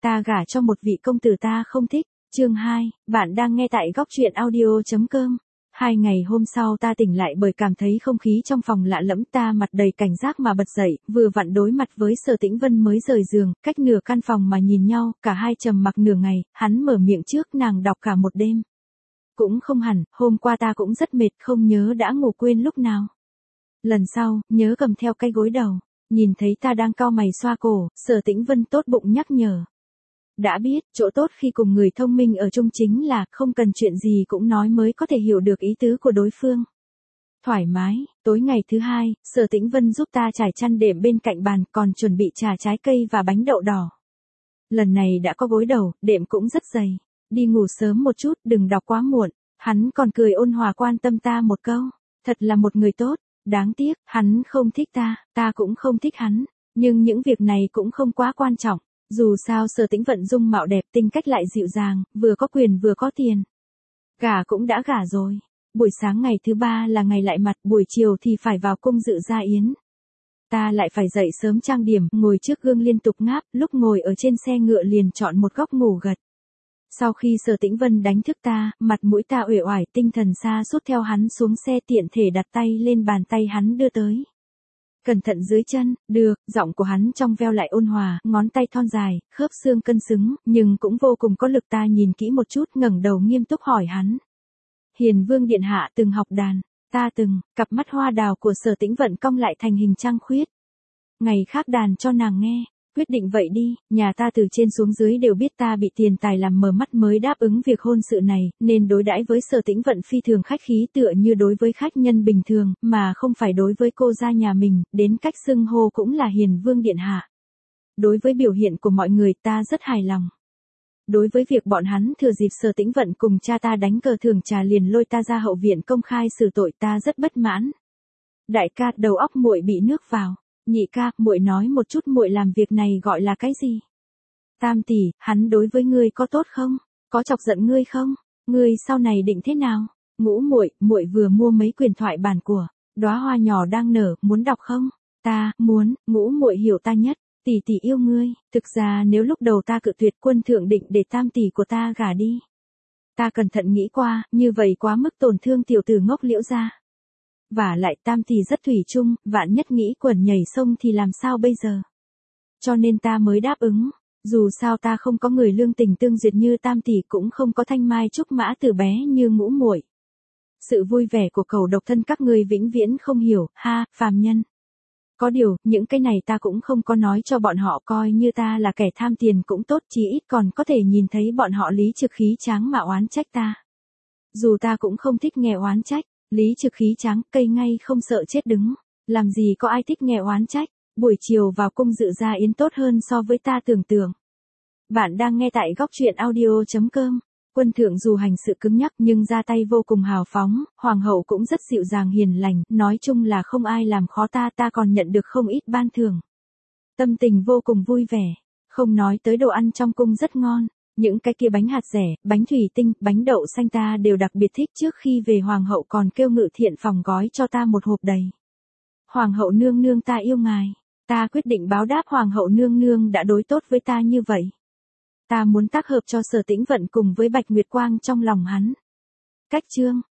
ta gả cho một vị công tử ta không thích. Chương 2, bạn đang nghe tại góc truyện audio.com. 2 ngày hôm sau ta tỉnh lại bởi cảm thấy không khí trong phòng lạ lẫm, ta mặt đầy cảnh giác mà bật dậy, vừa vặn đối mặt với Sở Tĩnh Vân mới rời giường, cách nửa căn phòng mà nhìn nhau, cả hai trầm mặc nửa ngày, hắn mở miệng trước, nàng đọc cả một đêm. Cũng không hẳn, hôm qua ta cũng rất mệt, không nhớ đã ngủ quên lúc nào. Lần sau, nhớ cầm theo cái gối đầu. Nhìn thấy ta đang cau mày xoa cổ, Sở Tĩnh Vân tốt bụng nhắc nhở. Đã biết, chỗ tốt khi cùng người thông minh ở chung chính là không cần chuyện gì cũng nói mới có thể hiểu được ý tứ của đối phương. Thoải mái, tối ngày thứ hai, Sở Tĩnh Vân giúp ta trải chăn đệm bên cạnh bàn, còn chuẩn bị trà trái cây và bánh đậu đỏ. Lần này đã có gối đầu, đệm cũng rất dày. Đi ngủ sớm một chút, đừng đọc quá muộn. Hắn còn cười ôn hòa quan tâm ta một câu. Thật là một người tốt. Đáng tiếc, hắn không thích ta cũng không thích hắn. Nhưng những việc này cũng không quá quan trọng. Dù sao Sở Tĩnh Vận dung mạo đẹp, tính cách lại dịu dàng, vừa có quyền vừa có tiền. Gả cũng đã gả rồi. Buổi sáng ngày thứ ba là ngày lại mặt, buổi chiều thì phải vào cung dự gia yến. Ta lại phải dậy sớm trang điểm, ngồi trước gương liên tục ngáp, lúc ngồi ở trên xe ngựa liền chọn một góc ngủ gật. Sau khi Sở Tĩnh Vân đánh thức ta, mặt mũi ta uể oải, tinh thần sa sút theo hắn xuống xe, tiện thể đặt tay lên bàn tay hắn đưa tới. Cẩn thận dưới chân, được, giọng của hắn trong veo lại ôn hòa, ngón tay thon dài, khớp xương cân xứng, nhưng cũng vô cùng có lực. Ta nhìn kỹ một chút, ngẩng đầu nghiêm túc hỏi hắn. Hiền Vương điện hạ từng học đàn, ta từng. Cặp mắt hoa đào của Sở Tĩnh Vận cong lại thành hình trăng khuyết. Ngày khác đàn cho nàng nghe. Quyết định vậy đi, nhà ta từ trên xuống dưới đều biết ta bị tiền tài làm mờ mắt mới đáp ứng việc hôn sự này, nên đối đãi với Sở Tĩnh Vận phi thường khách khí, tựa như đối với khách nhân bình thường, mà không phải đối với cô gia nhà mình, đến cách xưng hô cũng là Hiền Vương điện hạ. Đối với biểu hiện của mọi người ta rất hài lòng. Đối với việc bọn hắn thừa dịp Sở Tĩnh Vận cùng cha ta đánh cờ thưởng trà liền lôi ta ra hậu viện công khai xử tội, ta rất bất mãn. Đại ca, đầu óc muội bị nước vào. Nhị ca, muội nói một chút, muội làm việc này gọi là cái gì? Tam tỷ, hắn đối với ngươi có tốt không? Có chọc giận ngươi không? Ngươi sau này định thế nào? Ngũ muội, muội vừa mua mấy quyền thoại bản của Đóa Hoa Nhỏ Đang Nở, muốn đọc không? Ta muốn. Ngũ muội hiểu ta nhất. Tỷ tỷ yêu ngươi. Thực ra nếu lúc đầu ta cự tuyệt, Quân thượng định để tam tỷ của ta gả đi. Ta cẩn thận nghĩ qua, như vậy quá mức tổn thương tiểu tử ngốc Liễu gia. Vả lại tam tỷ rất thủy chung, vạn nhất nghĩ quẩn nhảy sông thì làm sao bây giờ? Cho nên ta mới đáp ứng. Dù sao ta không có người lương tình tương duyệt như tam tỷ, cũng không có thanh mai trúc mã từ bé như ngũ muội. Sự vui vẻ của cầu độc thân các ngươi vĩnh viễn không hiểu, ha, phàm nhân. Có điều, những cái này ta cũng không có nói cho bọn họ, coi như ta là kẻ tham tiền cũng tốt, chí ít còn có thể nhìn thấy bọn họ lý trực khí tráng mà oán trách ta. Dù ta cũng không thích nghe oán trách. Lý trực khí tráng, cây ngay không sợ chết đứng. Làm gì có ai thích nghe oán trách. Buổi chiều vào cung dự gia yến tốt hơn so với ta tưởng tượng. Bạn đang nghe tại góc truyện audio.com. Quân thượng dù hành sự cứng nhắc nhưng ra tay vô cùng hào phóng, hoàng hậu cũng rất dịu dàng hiền lành, nói chung là không ai làm khó ta còn nhận được không ít ban thưởng. Tâm tình vô cùng vui vẻ, không nói tới đồ ăn trong cung rất ngon. Những cái kia bánh hạt rẻ, bánh thủy tinh, bánh đậu xanh ta đều đặc biệt thích, trước khi về hoàng hậu còn kêu Ngự Thiện phòng gói cho ta một hộp đầy. Hoàng hậu nương nương ta yêu ngài. Ta quyết định báo đáp hoàng hậu nương nương đã đối tốt với ta như vậy. Ta muốn tác hợp cho Sở Tĩnh Vận cùng với Bạch Nguyệt Quang trong lòng hắn. Cách chương